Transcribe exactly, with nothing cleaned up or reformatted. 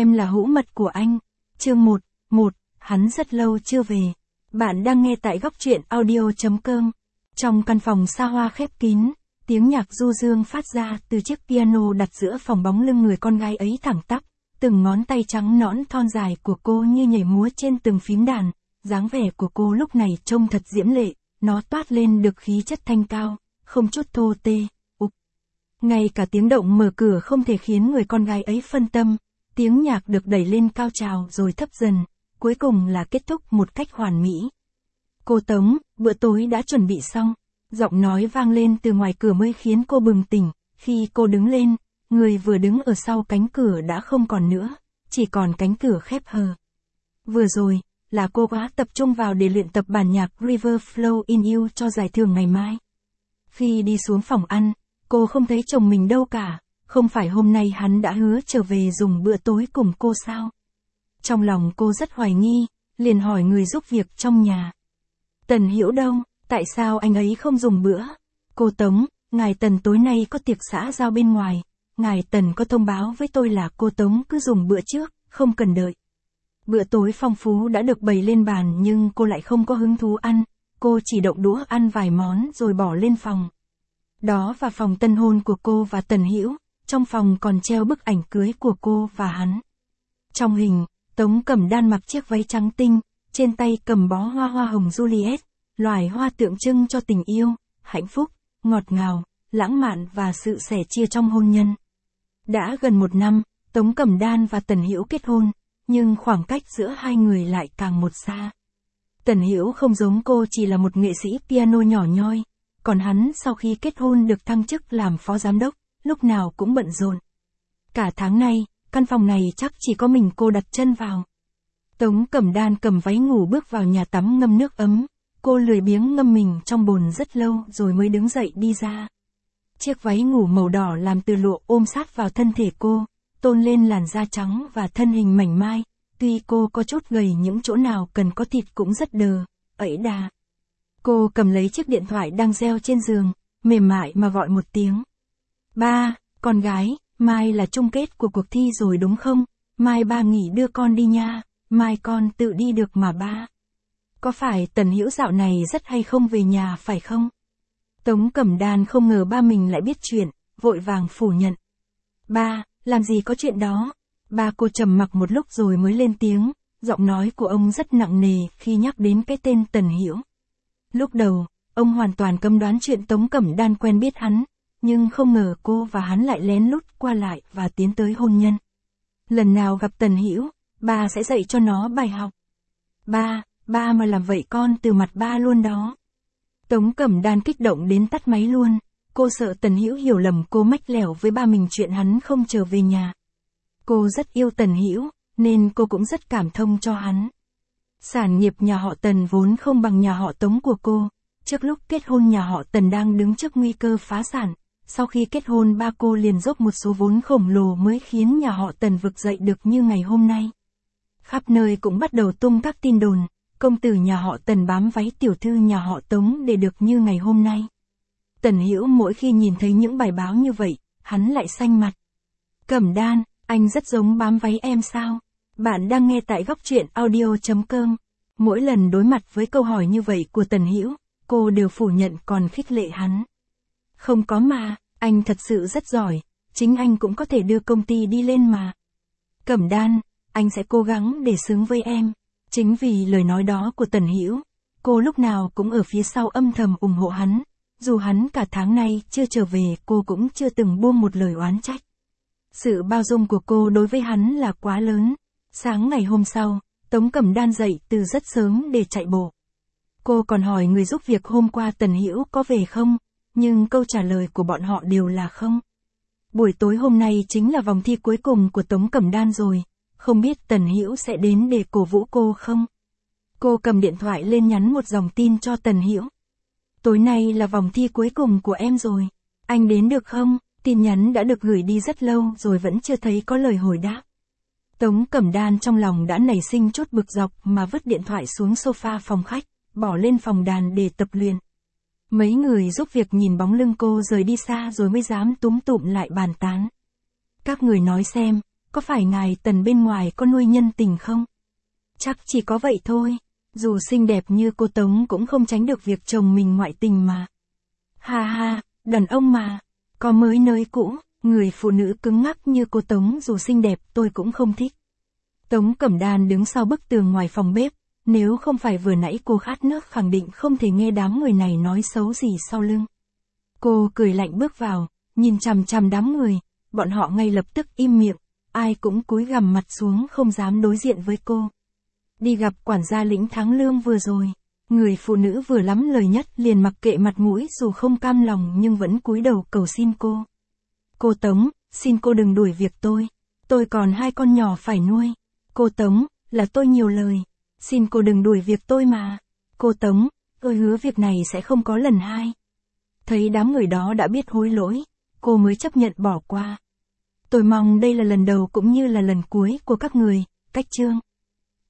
Em là hữu mật của anh. Chương một. một. Hắn rất lâu chưa về. Bạn đang nghe tại góc truyện audio chấm com. Trong căn phòng xa hoa khép kín, tiếng nhạc du dương phát ra từ chiếc piano đặt giữa phòng, bóng lưng người con gái ấy thẳng tắp, từng ngón tay trắng nõn thon dài của cô như nhảy múa trên từng phím đàn, dáng vẻ của cô lúc này trông thật diễm lệ, nó toát lên được khí chất thanh cao, không chút thô tê. Ục. Ngay cả tiếng động mở cửa không thể khiến người con gái ấy phân tâm, tiếng nhạc được đẩy lên cao trào rồi thấp dần, cuối cùng là kết thúc một cách hoàn mỹ. Cô Tống, bữa tối đã chuẩn bị xong. Giọng nói vang lên từ ngoài cửa mới khiến cô bừng tỉnh. Khi cô đứng lên, người vừa đứng ở sau cánh cửa đã không còn nữa, chỉ còn cánh cửa khép hờ. Vừa rồi, là cô quá tập trung vào để luyện tập bản nhạc River Flow in You cho giải thưởng ngày mai. Khi đi xuống phòng ăn, cô không thấy chồng mình đâu cả, không phải hôm nay hắn đã hứa trở về dùng bữa tối cùng cô sao? Trong lòng cô rất hoài nghi, liền hỏi người giúp việc trong nhà. Tần Hiểu đâu, tại sao anh ấy không dùng bữa? Cô Tống, ngài Tần tối nay có tiệc xã giao bên ngoài, ngài Tần có thông báo với tôi là cô Tống cứ dùng bữa trước, không cần đợi. Bữa tối phong phú đã được bày lên bàn nhưng cô lại không có hứng thú ăn, cô chỉ động đũa ăn vài món rồi bỏ lên phòng. Đó là phòng tân hôn của cô và Tần Hiểu, trong phòng còn treo bức ảnh cưới của cô và hắn. Trong hình, Tống Cẩm Đan mặc chiếc váy trắng tinh, trên tay cầm bó hoa hoa hồng Juliet, loài hoa tượng trưng cho tình yêu, hạnh phúc, ngọt ngào, lãng mạn và sự sẻ chia trong hôn nhân. Đã gần một năm, Tống Cẩm Đan và Tần Hiểu kết hôn, nhưng khoảng cách giữa hai người lại càng một xa. Tần Hiểu không giống cô chỉ là một nghệ sĩ piano nhỏ nhoi, còn hắn sau khi kết hôn được thăng chức làm phó giám đốc, lúc nào cũng bận rộn. Cả tháng nay, căn phòng này chắc chỉ có mình cô đặt chân vào. Tống Cẩm Đan cầm váy ngủ bước vào nhà tắm ngâm nước ấm, cô lười biếng ngâm mình trong bồn rất lâu rồi mới đứng dậy đi ra. Chiếc váy ngủ màu đỏ làm từ lụa ôm sát vào thân thể cô, tôn lên làn da trắng và thân hình mảnh mai, tuy cô có chút gầy những chỗ nào cần có thịt cũng rất đờ, ẩy đà. Cô cầm lấy chiếc điện thoại đang reo trên giường, mềm mại mà gọi một tiếng. Ba, con gái, mai là chung kết của cuộc thi rồi đúng không? Mai ba nghỉ đưa con đi nha, mai con tự đi được mà ba. Có phải Tần Hiểu dạo này rất hay không về nhà phải không? Tống Cẩm Đan không ngờ ba mình lại biết chuyện, vội vàng phủ nhận. Ba, làm gì có chuyện đó? Ba cô trầm mặc một lúc rồi mới lên tiếng, giọng nói của ông rất nặng nề khi nhắc đến cái tên Tần Hiểu. Lúc đầu, ông hoàn toàn cấm đoán chuyện Tống Cẩm Đan quen biết hắn, nhưng không ngờ cô và hắn lại lén lút qua lại và tiến tới hôn nhân. Lần nào gặp Tần Hiểu, ba sẽ dạy cho nó bài học. Ba, ba mà làm vậy con từ mặt ba luôn đó. Tống Cẩm Đan kích động đến tắt máy luôn, cô sợ Tần Hiểu hiểu lầm cô mách lẻo với ba mình chuyện hắn không trở về nhà. Cô rất yêu Tần Hiểu, nên cô cũng rất cảm thông cho hắn. Sản nghiệp nhà họ Tần vốn không bằng nhà họ Tống của cô, trước lúc kết hôn nhà họ Tần đang đứng trước nguy cơ phá sản, sau khi kết hôn ba cô liền dốc một số vốn khổng lồ mới khiến nhà họ Tần vực dậy được như ngày hôm nay. Khắp nơi cũng bắt đầu tung các tin đồn, công tử nhà họ Tần bám váy tiểu thư nhà họ Tống để được như ngày hôm nay. Tần Hiểu mỗi khi nhìn thấy những bài báo như vậy, hắn lại xanh mặt. Cẩm Đan, anh rất giống bám váy em sao? Bạn đang nghe tại góc truyện audio chấm com. Mỗi lần đối mặt với câu hỏi như vậy của Tần Hiểu, cô đều phủ nhận còn khích lệ hắn. Không có mà, anh thật sự rất giỏi, chính anh cũng có thể đưa công ty đi lên mà. Cẩm Đan, anh sẽ cố gắng để xứng với em. Chính vì lời nói đó của Tần Hiểu, cô lúc nào cũng ở phía sau âm thầm ủng hộ hắn, dù hắn cả tháng nay chưa trở về cô cũng chưa từng buông một lời oán trách. Sự bao dung của cô đối với hắn là quá lớn. Sáng ngày hôm sau, Tống Cẩm Đan dậy từ rất sớm để chạy bộ. Cô còn hỏi người giúp việc hôm qua Tần Hiểu có về không, nhưng câu trả lời của bọn họ đều là không. Buổi tối hôm nay chính là vòng thi cuối cùng của Tống Cẩm Đan rồi, không biết Tần Hiểu sẽ đến để cổ vũ cô không? Cô cầm điện thoại lên nhắn một dòng tin cho Tần Hiểu. Tối nay là vòng thi cuối cùng của em rồi, anh đến được không? Tin nhắn đã được gửi đi rất lâu rồi vẫn chưa thấy có lời hồi đáp. Tống Cẩm Đan trong lòng đã nảy sinh chút bực dọc mà vứt điện thoại xuống sofa phòng khách, bỏ lên phòng đàn để tập luyện. Mấy người giúp việc nhìn bóng lưng cô rời đi xa rồi mới dám túm tụm lại bàn tán. Các người nói xem, có phải ngài Tần bên ngoài có nuôi nhân tình không? Chắc chỉ có vậy thôi. Dù xinh đẹp như cô Tống cũng không tránh được việc chồng mình ngoại tình mà. Ha ha, đàn ông mà. Có mới nới cũ, người phụ nữ cứng ngắc như cô Tống dù xinh đẹp tôi cũng không thích. Tống Cẩm Đan đứng sau bức tường ngoài phòng bếp. Nếu không phải vừa nãy cô khát nước khẳng định không thể nghe đám người này nói xấu gì sau lưng. Cô cười lạnh bước vào, nhìn chằm chằm đám người, bọn họ ngay lập tức im miệng, ai cũng cúi gằm mặt xuống không dám đối diện với cô. Đi gặp quản gia lĩnh tháng lương vừa rồi, người phụ nữ vừa lắm lời nhất liền mặc kệ mặt mũi dù không cam lòng nhưng vẫn cúi đầu cầu xin cô. Cô Tống, xin cô đừng đuổi việc tôi, tôi còn hai con nhỏ phải nuôi. Cô Tống, là tôi nhiều lời, xin cô đừng đuổi việc tôi mà. Cô Tống, tôi hứa việc này sẽ không có lần hai. Thấy đám người đó đã biết hối lỗi, cô mới chấp nhận bỏ qua. Tôi mong đây là lần đầu cũng như là lần cuối của các người, Cách Trương.